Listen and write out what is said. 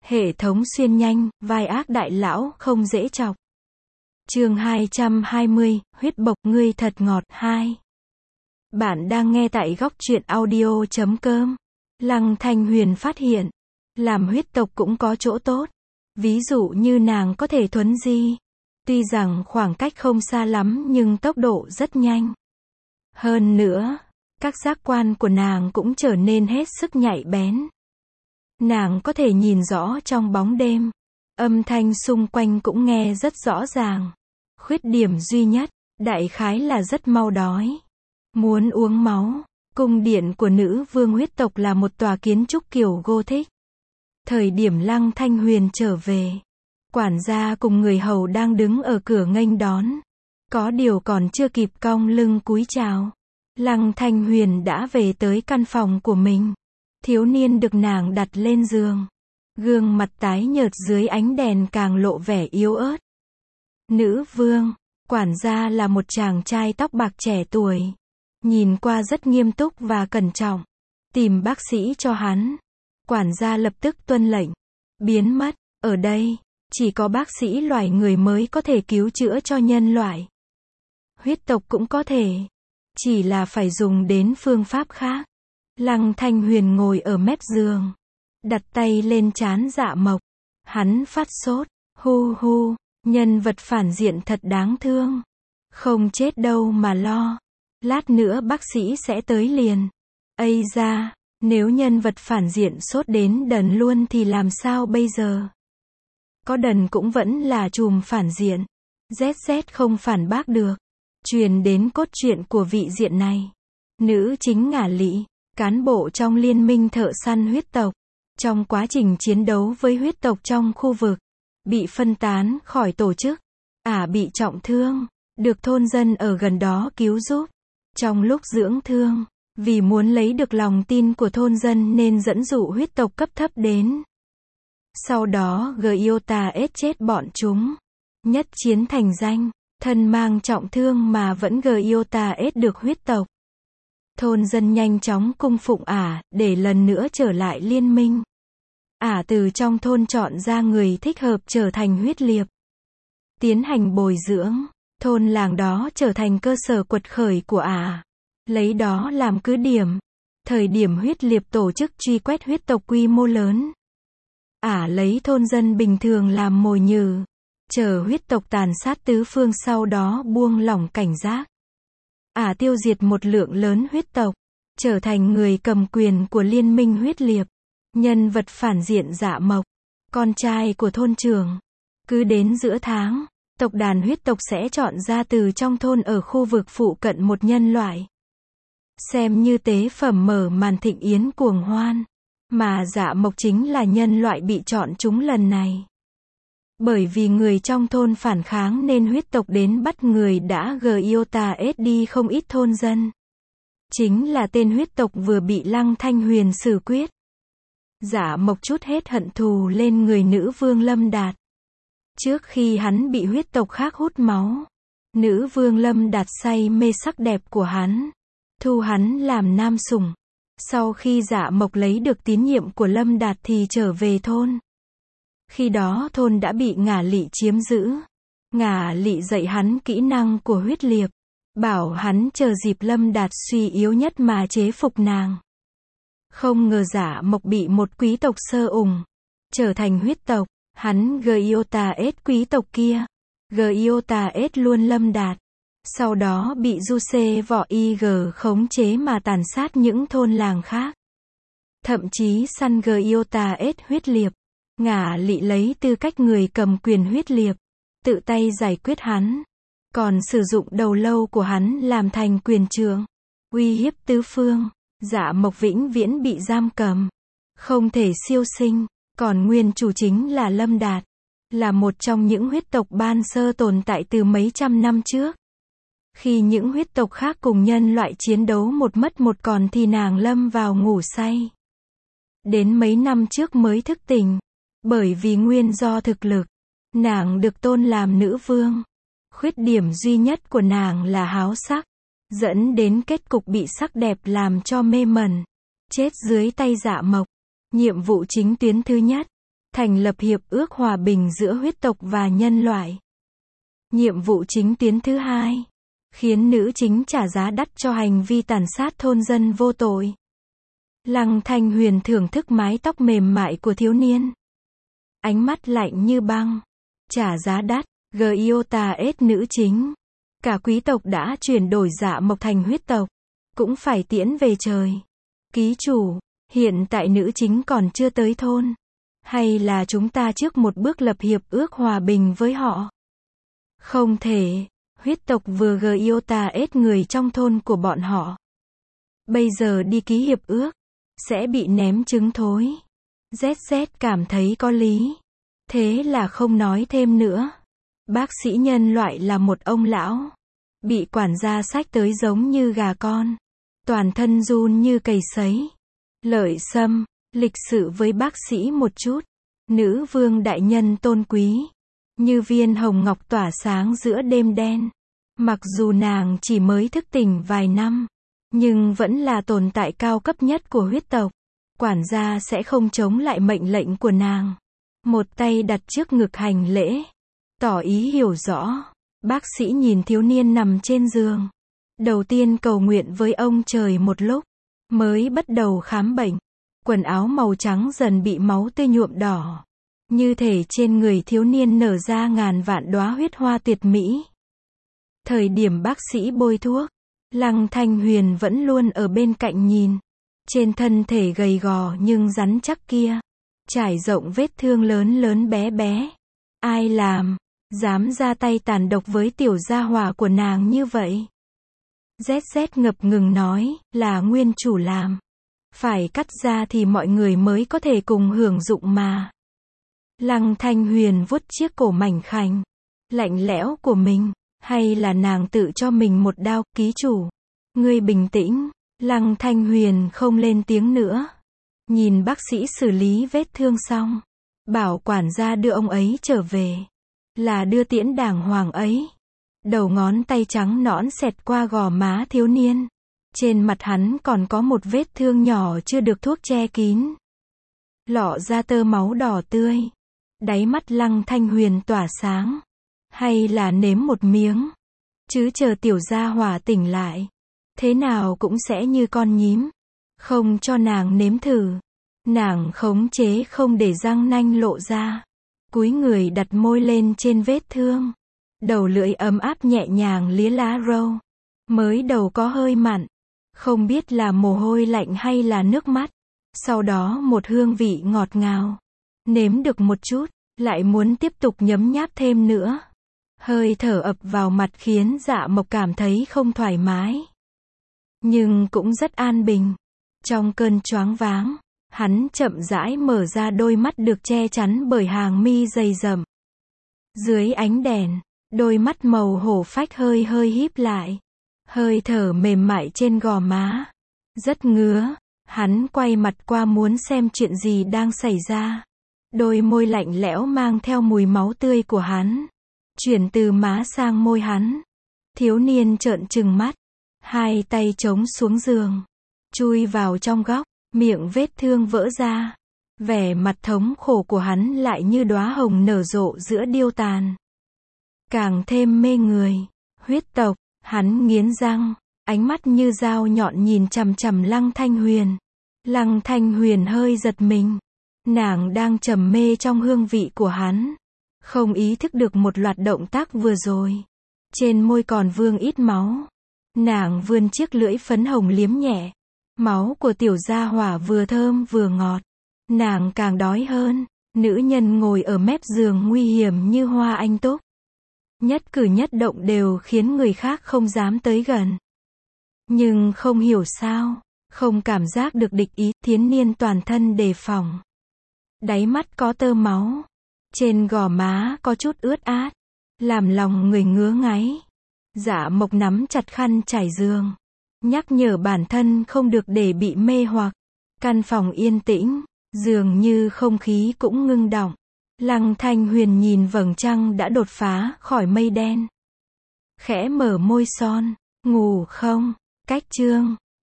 Hệ thống xuyên nhanh, vai ác đại lão không dễ chọc. Chương 220, huyết bộc ngươi thật ngọt 2. Bạn đang nghe tại góc truyện audio.com. Lăng Thanh Huyền phát hiện, làm huyết tộc cũng có chỗ tốt. Ví dụ như nàng có thể thuấn di. Tuy rằng khoảng cách không xa lắm nhưng tốc độ rất nhanh. Hơn nữa, các giác quan của nàng cũng trở nên hết sức nhạy bén. Nàng có thể nhìn rõ trong bóng đêm. Âm thanh xung quanh cũng nghe rất rõ ràng. Khuyết điểm duy nhất, đại khái là rất mau đói. Muốn uống máu. Cung điện của nữ vương huyết tộc là một tòa kiến trúc kiểu Gothic. Thời điểm Lăng Thanh Huyền trở về, quản gia cùng người hầu đang đứng ở cửa nghênh đón. Có điều còn chưa kịp cong lưng cúi chào, Lăng Thanh Huyền đã về tới căn phòng của mình. Thiếu niên được nàng đặt lên giường. Gương mặt tái nhợt dưới ánh đèn càng lộ vẻ yếu ớt. Nữ vương, quản gia là một chàng trai tóc bạc trẻ tuổi. Nhìn qua rất nghiêm túc và cẩn trọng. Tìm bác sĩ cho hắn. Quản gia lập tức tuân lệnh. Biến mất, ở đây, chỉ có bác sĩ loài người mới có thể cứu chữa cho nhân loại. Huyết tộc cũng có thể. Chỉ là phải dùng đến phương pháp khác. Lăng Thanh Huyền ngồi ở mép giường. Đặt tay lên trán Dạ Mộc. Hắn phát sốt. Hu hu, nhân vật phản diện thật đáng thương. Không chết đâu mà lo. Lát nữa bác sĩ sẽ tới liền. Ây da, nếu nhân vật phản diện sốt đến đần luôn thì làm sao bây giờ? Có đần cũng vẫn là trùm phản diện. ZZ không phản bác được. Truyền đến cốt truyện của vị diện này. Nữ chính Ngả Lị, cán bộ trong liên minh thợ săn huyết tộc. Trong quá trình chiến đấu với huyết tộc trong khu vực, bị phân tán khỏi tổ chức. Bị trọng thương, được thôn dân ở gần đó cứu giúp. Trong lúc dưỡng thương, vì muốn lấy được lòng tin của thôn dân nên dẫn dụ huyết tộc cấp thấp đến. Sau đó Gyota ết chết bọn chúng. Nhất chiến thành danh, thân mang trọng thương mà vẫn Gyota ết được huyết tộc. Thôn dân nhanh chóng cung phụng để lần nữa trở lại liên minh. Từ trong thôn chọn ra người thích hợp trở thành huyết liệp. Tiến hành bồi dưỡng. Thôn làng đó trở thành cơ sở quật khởi của lấy đó làm cứ điểm. Thời điểm huyết liệp tổ chức truy quét huyết tộc quy mô lớn. Lấy thôn dân bình thường làm mồi nhử. Chờ huyết tộc tàn sát tứ phương sau đó buông lỏng cảnh giác. Tiêu diệt một lượng lớn huyết tộc. Trở thành người cầm quyền của liên minh huyết liệp. Nhân vật phản diện Dạ Mộc. Con trai của thôn trưởng. Cứ đến giữa tháng, tộc đàn huyết tộc sẽ chọn ra từ trong thôn ở khu vực phụ cận một nhân loại. Xem như tế phẩm mở màn thịnh yến cuồng hoan. Mà Dạ Mộc chính là nhân loại bị chọn chúng lần này. Bởi vì người trong thôn phản kháng nên huyết tộc đến bắt người đã Gyota ết đi không ít thôn dân. Chính là tên huyết tộc vừa bị Lăng Thanh Huyền xử quyết. Dạ Mộc chút hết hận thù lên người nữ vương Lâm Đạt. Trước khi hắn bị huyết tộc khác hút máu, nữ vương Lâm Đạt say mê sắc đẹp của hắn, thu hắn làm nam sủng. Sau khi Dạ Mộc lấy được tín nhiệm của Lâm Đạt thì trở về thôn. Khi đó thôn đã bị Ngả Lị chiếm giữ. Ngả Lị dạy hắn kỹ năng của huyết liệp, bảo hắn chờ dịp Lâm Đạt suy yếu nhất mà chế phục nàng. Không ngờ Dạ Mộc bị một quý tộc sơ ủng, trở thành huyết tộc. Hắn Gyota ết quý tộc kia. Gyota ết luôn Lâm Đạt. Sau đó bị Juse võ IG khống chế mà tàn sát những thôn làng khác. Thậm chí săn Gyota ết huyết liệp. Ngả Lị lấy tư cách người cầm quyền huyết liệp, tự tay giải quyết hắn. Còn sử dụng đầu lâu của hắn làm thành quyền trượng, uy hiếp tứ phương. Dạ Mộc vĩnh viễn bị giam cầm, không thể siêu sinh. Còn nguyên chủ chính là Lâm Đạt, là một trong những huyết tộc ban sơ tồn tại từ mấy trăm năm trước. Khi những huyết tộc khác cùng nhân loại chiến đấu một mất một còn thì nàng lâm vào ngủ say. Đến mấy năm trước mới thức tỉnh. Bởi vì nguyên do thực lực, nàng được tôn làm nữ vương. Khuyết điểm duy nhất của nàng là háo sắc, dẫn đến kết cục bị sắc đẹp làm cho mê mẩn, chết dưới tay Dạ Mộc. Nhiệm vụ chính tuyến thứ nhất, thành lập hiệp ước hòa bình giữa huyết tộc và nhân loại. Nhiệm vụ chính tuyến thứ hai, khiến nữ chính trả giá đắt cho hành vi tàn sát thôn dân vô tội. Lăng Thanh Huyền thưởng thức mái tóc mềm mại của thiếu niên. Ánh mắt lạnh như băng. Trả giá đắt, Gyota S nữ chính. Cả quý tộc đã chuyển đổi Dạ Mộc thành huyết tộc. Cũng phải tiễn về trời. Ký chủ, hiện tại nữ chính còn chưa tới thôn. Hay là chúng ta trước một bước lập hiệp ước hòa bình với họ? Không thể, huyết tộc vừa Gyota S người trong thôn của bọn họ. Bây giờ đi ký hiệp ước, sẽ bị ném trứng thối. ZZ cảm thấy có lý. Thế là không nói thêm nữa. Bác sĩ nhân loại là một ông lão. Bị quản gia xách tới giống như gà con. Toàn thân run như cầy sấy. Lợi Sâm, lịch sự với bác sĩ một chút. Nữ vương đại nhân tôn quý. Như viên hồng ngọc tỏa sáng giữa đêm đen. Mặc dù nàng chỉ mới thức tỉnh vài năm, nhưng vẫn là tồn tại cao cấp nhất của huyết tộc. Quản gia sẽ không chống lại mệnh lệnh của nàng. Một tay đặt trước ngực hành lễ. Tỏ ý hiểu rõ. Bác sĩ nhìn thiếu niên nằm trên giường. Đầu tiên cầu nguyện với ông trời một lúc. Mới bắt đầu khám bệnh. Quần áo màu trắng dần bị máu tươi nhuộm đỏ. Như thể trên người thiếu niên nở ra ngàn vạn đóa huyết hoa tuyệt mỹ. Thời điểm bác sĩ bôi thuốc, Lăng Thanh Huyền vẫn luôn ở bên cạnh nhìn. Trên thân thể gầy gò nhưng rắn chắc kia, trải rộng vết thương lớn lớn bé bé. Ai làm? Dám ra tay tàn độc với tiểu gia hỏa của nàng như vậy? ZZ ngập ngừng nói, là nguyên chủ làm. Phải cắt ra thì mọi người mới có thể cùng hưởng dụng mà. Lăng Thanh Huyền vuốt chiếc cổ mảnh khảnh, lạnh lẽo của mình. Hay là nàng tự cho mình một đao? Ký chủ, ngươi bình tĩnh. Lăng Thanh Huyền không lên tiếng nữa. Nhìn bác sĩ xử lý vết thương xong, bảo quản gia đưa ông ấy trở về. Là đưa tiễn đàng hoàng ấy. Đầu ngón tay trắng nõn xẹt qua gò má thiếu niên. Trên mặt hắn còn có một vết thương nhỏ chưa được thuốc che kín. Lọ ra tơ máu đỏ tươi. Đáy mắt Lăng Thanh Huyền tỏa sáng. Hay là nếm một miếng. Chứ chờ tiểu gia hỏa tỉnh lại. Thế nào cũng sẽ như con nhím. Không cho nàng nếm thử. Nàng khống chế không để răng nanh lộ ra. Cúi người đặt môi lên trên vết thương. Đầu lưỡi ấm áp nhẹ nhàng lía lá râu. Mới đầu có hơi mặn. Không biết là mồ hôi lạnh hay là nước mắt. Sau đó một hương vị ngọt ngào. Nếm được một chút, lại muốn tiếp tục nhấm nháp thêm nữa. Hơi thở ập vào mặt khiến Dạ Mộc cảm thấy không thoải mái. Nhưng cũng rất an bình. Trong cơn choáng váng, hắn chậm rãi mở ra đôi mắt được che chắn bởi hàng mi dày dặm. Dưới ánh đèn, đôi mắt màu hổ phách hơi hơi híp lại. Hơi thở mềm mại trên gò má. Rất ngứa. Hắn quay mặt qua muốn xem chuyện gì đang xảy ra. Đôi môi lạnh lẽo mang theo mùi máu tươi của hắn. Chuyển từ má sang môi hắn. Thiếu niên trợn trừng mắt. Hai tay chống xuống giường. Chui vào trong góc. Miệng vết thương vỡ ra. Vẻ mặt thống khổ của hắn lại như đóa hồng nở rộ giữa điêu tàn. Càng thêm mê người. Huyết tộc. Hắn nghiến răng. Ánh mắt như dao nhọn nhìn chằm chằm Lăng Thanh Huyền. Lăng Thanh Huyền hơi giật mình. Nàng đang trầm mê trong hương vị của hắn. Không ý thức được một loạt động tác vừa rồi. Trên môi còn vương ít máu. Nàng vươn chiếc lưỡi phấn hồng liếm nhẹ. Máu của tiểu gia hỏa vừa thơm vừa ngọt. Nàng càng đói hơn. Nữ nhân ngồi ở mép giường nguy hiểm như hoa anh túc. Nhất cử nhất động đều khiến người khác không dám tới gần. Nhưng không hiểu sao, không cảm giác được địch ý, thiếu niên toàn thân đề phòng. Đáy mắt có tơ máu. Trên gò má có chút ướt át. Làm lòng người ngứa ngáy. Dạ Mộc nắm chặt khăn trải giường. Nhắc nhở bản thân không được để bị mê hoặc. Căn phòng yên tĩnh. Dường như không khí cũng ngưng đọng. Lăng Thanh Huyền nhìn vầng trăng đã đột phá khỏi mây đen. Khẽ mở môi son. Ngủ không? Cách chương